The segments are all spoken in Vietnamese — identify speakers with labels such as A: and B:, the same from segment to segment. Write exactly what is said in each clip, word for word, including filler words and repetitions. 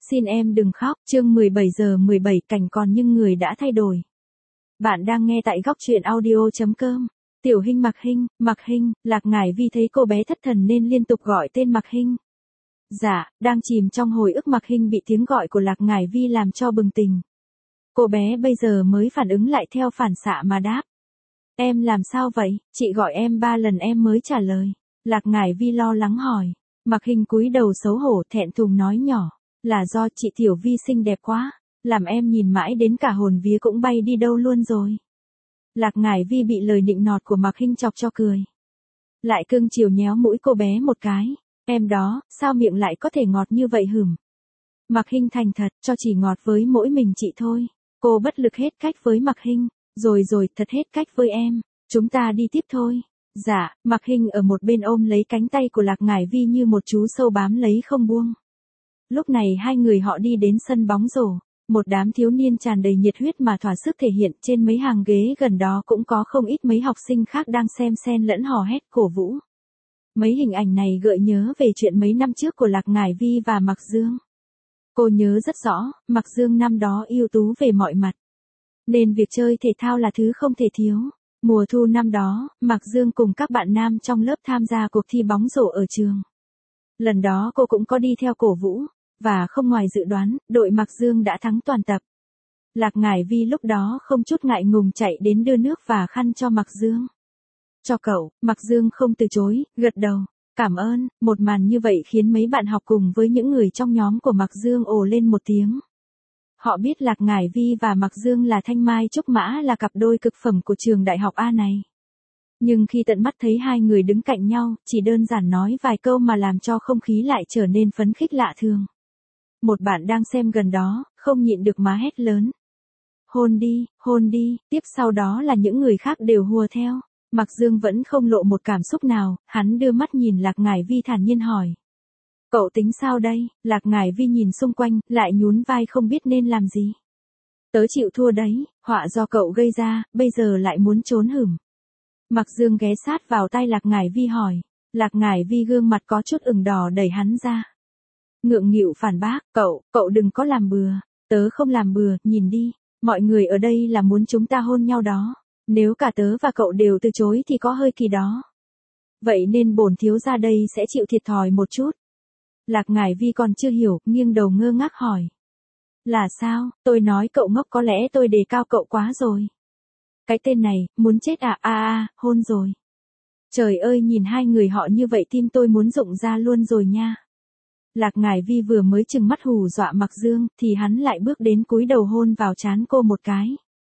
A: Xin em đừng khóc, chương mười bảy giờ mười bảy cảnh còn nhưng người đã thay đổi. Bạn đang nghe tại góc truyện audio.com. Tiểu Hinh Mạc Hinh, Mạc Hinh, Lạc Ngải Vi thấy cô bé thất thần nên liên tục gọi tên Mạc Hinh. Dạ, đang chìm trong hồi ức Mạc Hinh bị tiếng gọi của Lạc Ngải Vi làm cho bừng tỉnh. Cô bé bây giờ mới phản ứng lại theo phản xạ mà đáp. Em làm sao vậy, chị gọi em ba lần em mới trả lời. Lạc Ngải Vi lo lắng hỏi. Mạc Hinh cúi đầu xấu hổ thẹn thùng nói nhỏ. Là do chị Tiểu Vi xinh đẹp quá, làm em nhìn mãi đến cả hồn vía cũng bay đi đâu luôn rồi. Lạc Ngải Vi bị lời nịnh nọt của Mạc Hinh chọc cho cười. Lại cưng chiều nhéo mũi cô bé một cái. Em đó, sao miệng lại có thể ngọt như vậy hửm. Mạc Hinh thành thật, cho chỉ ngọt với mỗi mình chị thôi. Cô bất lực hết cách với Mạc Hinh. Rồi rồi, thật hết cách với em. Chúng ta đi tiếp thôi. Dạ, Mạc Hinh ở một bên ôm lấy cánh tay của Lạc Ngải Vi như một chú sâu bám lấy không buông. Lúc này hai người họ đi đến sân bóng rổ, một đám thiếu niên tràn đầy nhiệt huyết mà thỏa sức thể hiện, trên mấy hàng ghế gần đó cũng có không ít mấy học sinh khác đang xem xen lẫn hò hét cổ vũ. Mấy hình ảnh này gợi nhớ về chuyện mấy năm trước của Lạc Ngải Vi và Mạc Dương. Cô nhớ rất rõ, Mạc Dương năm đó ưu tú về mọi mặt, nên việc chơi thể thao là thứ không thể thiếu. Mùa thu năm đó, Mạc Dương cùng các bạn nam trong lớp tham gia cuộc thi bóng rổ ở trường. Lần đó cô cũng có đi theo cổ vũ. Và không ngoài dự đoán, đội Mạc Dương đã thắng toàn tập. Lạc Ngải Vi lúc đó không chút ngại ngùng chạy đến đưa nước và khăn cho Mạc Dương. Cho cậu, Mạc Dương không từ chối, gật đầu. Cảm ơn, một màn như vậy khiến mấy bạn học cùng với những người trong nhóm của Mạc Dương ồ lên một tiếng. Họ biết Lạc Ngải Vi và Mạc Dương là thanh mai trúc mã, là cặp đôi cực phẩm của trường đại học A này. Nhưng khi tận mắt thấy hai người đứng cạnh nhau, chỉ đơn giản nói vài câu mà làm cho không khí lại trở nên phấn khích lạ thường. Một bạn đang xem gần đó, không nhịn được má hét lớn. Hôn đi, hôn đi, tiếp sau đó là những người khác đều hùa theo. Mạc Dương vẫn không lộ một cảm xúc nào, hắn đưa mắt nhìn Lạc Ngải Vi thản nhiên hỏi. Cậu tính sao đây? Lạc Ngải Vi nhìn xung quanh, lại nhún vai không biết nên làm gì. Tớ chịu thua đấy, họa do cậu gây ra, bây giờ lại muốn trốn hửm. Mạc Dương ghé sát vào tai Lạc Ngải Vi hỏi. Lạc Ngải Vi gương mặt có chút ửng đỏ đẩy hắn ra. Ngượng nghịu phản bác, cậu, cậu đừng có làm bừa, tớ không làm bừa, nhìn đi, mọi người ở đây là muốn chúng ta hôn nhau đó, nếu cả tớ và cậu đều từ chối thì có hơi kỳ đó. Vậy nên bổn thiếu gia đây sẽ chịu thiệt thòi một chút. Lạc Ngải Vi còn chưa hiểu, nghiêng đầu ngơ ngác hỏi. Là sao, tôi nói cậu ngốc, có lẽ tôi đề cao cậu quá rồi. Cái tên này, muốn chết à, a a, hôn rồi. Trời ơi, nhìn hai người họ như vậy tim tôi muốn rụng ra luôn rồi nha. Lạc Ngải Vi vừa mới chừng mắt hù dọa Mạc Dương, thì hắn lại bước đến cúi đầu hôn vào trán cô một cái.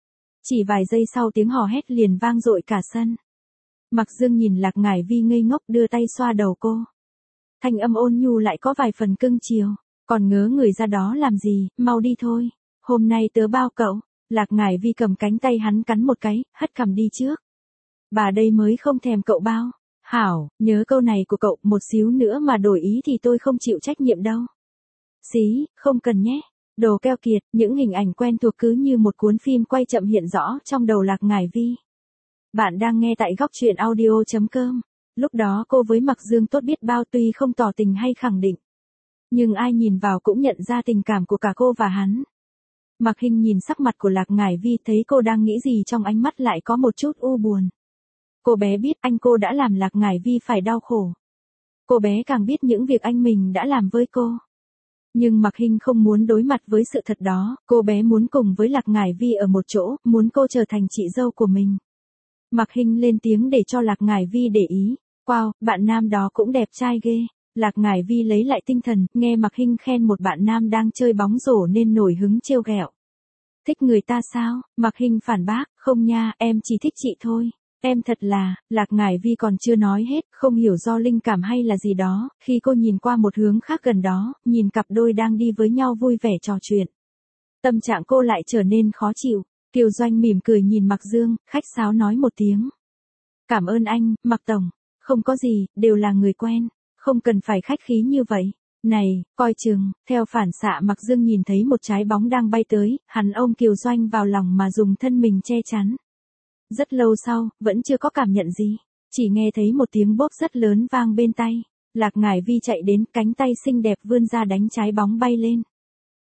A: Chỉ vài giây sau tiếng hò hét liền vang dội cả sân. Mạc Dương nhìn Lạc Ngải Vi ngây ngốc đưa tay xoa đầu cô. Thanh âm ôn nhu lại có vài phần cưng chiều. Còn ngớ người ra đó làm gì, mau đi thôi. Hôm nay tớ bao cậu. Lạc Ngải Vi cầm cánh tay hắn cắn một cái, hất cằm đi trước. Bà đây mới không thèm cậu bao. Hảo, nhớ câu này của cậu, một xíu nữa mà đổi ý thì tôi không chịu trách nhiệm đâu. Xí, không cần nhé. Đồ keo kiệt, những hình ảnh quen thuộc cứ như một cuốn phim quay chậm hiện rõ trong đầu Lạc Ngải Vi. Bạn đang nghe tại góc truyện audio.com. Lúc đó cô với Mạc Dương tốt biết bao, tuy không tỏ tình hay khẳng định. Nhưng ai nhìn vào cũng nhận ra tình cảm của cả cô và hắn. Mạc Hinh nhìn sắc mặt của Lạc Ngải Vi, thấy cô đang nghĩ gì trong ánh mắt lại có một chút u buồn. Cô bé biết anh cô đã làm Lạc Ngải Vi phải đau khổ. Cô bé càng biết những việc anh mình đã làm với cô. Nhưng Mạc Hinh không muốn đối mặt với sự thật đó, cô bé muốn cùng với Lạc Ngải Vi ở một chỗ, muốn cô trở thành chị dâu của mình. Mạc Hinh lên tiếng để cho Lạc Ngải Vi để ý. Wow, bạn nam đó cũng đẹp trai ghê. Lạc Ngải Vi lấy lại tinh thần, nghe Mạc Hinh khen một bạn nam đang chơi bóng rổ nên nổi hứng trêu ghẹo. Thích người ta sao? Mạc Hinh phản bác, không nha, em chỉ thích chị thôi. Em thật là, Lạc Ngải Vi còn chưa nói hết, không hiểu do linh cảm hay là gì đó, khi cô nhìn qua một hướng khác gần đó, nhìn cặp đôi đang đi với nhau vui vẻ trò chuyện. Tâm trạng cô lại trở nên khó chịu. Kiều Doanh mỉm cười nhìn Mạc Dương, khách sáo nói một tiếng. Cảm ơn anh, Mạc Tổng. Không có gì, đều là người quen. Không cần phải khách khí như vậy. Này, coi chừng, theo phản xạ Mạc Dương nhìn thấy một trái bóng đang bay tới, hắn ôm Kiều Doanh vào lòng mà dùng thân mình che chắn. Rất lâu sau, vẫn chưa có cảm nhận gì. Chỉ nghe thấy một tiếng bốp rất lớn vang bên tay. Lạc Ngải Vi chạy đến, cánh tay xinh đẹp vươn ra đánh trái bóng bay lên.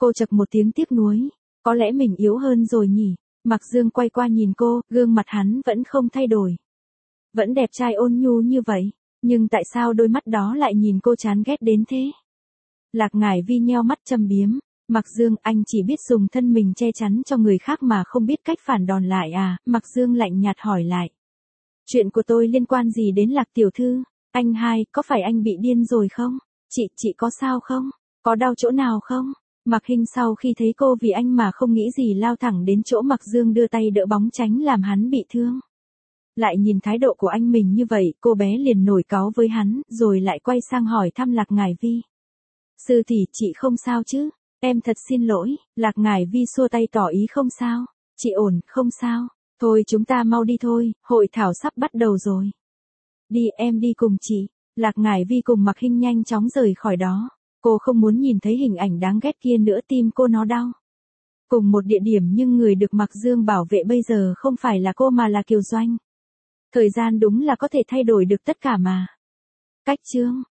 A: Cô chậc một tiếng tiếc nuối. Có lẽ mình yếu hơn rồi nhỉ. Mạc Dương quay qua nhìn cô, gương mặt hắn vẫn không thay đổi. Vẫn đẹp trai ôn nhu như vậy. Nhưng tại sao đôi mắt đó lại nhìn cô chán ghét đến thế? Lạc Ngải Vi nheo mắt châm biếm. Mạc Dương, anh chỉ biết dùng thân mình che chắn cho người khác mà không biết cách phản đòn lại à? Mạc Dương lạnh nhạt hỏi lại. Chuyện của tôi liên quan gì đến Lạc tiểu thư? Anh hai, có phải anh bị điên rồi không? Chị, chị có sao không? Có đau chỗ nào không? Mạc Hinh sau khi thấy cô vì anh mà không nghĩ gì lao thẳng đến chỗ Mạc Dương đưa tay đỡ bóng tránh làm hắn bị thương. Lại nhìn thái độ của anh mình như vậy, cô bé liền nổi cáu với hắn, rồi lại quay sang hỏi thăm Lạc Ngải Vi. Sư tỷ, chị không sao chứ? Em thật xin lỗi. Lạc Ngải Vi xua tay tỏ ý không sao. Chị ổn, không sao. Thôi chúng ta mau đi thôi, hội thảo sắp bắt đầu rồi. Đi, em đi cùng chị. Lạc Ngải Vi cùng Mạc Hinh nhanh chóng rời khỏi đó. Cô không muốn nhìn thấy hình ảnh đáng ghét kia nữa, tim cô nó đau. Cùng một địa điểm nhưng người được Mạc Dương bảo vệ bây giờ không phải là cô mà là Kiều Doanh. Thời gian đúng là có thể thay đổi được tất cả mà. Cách chương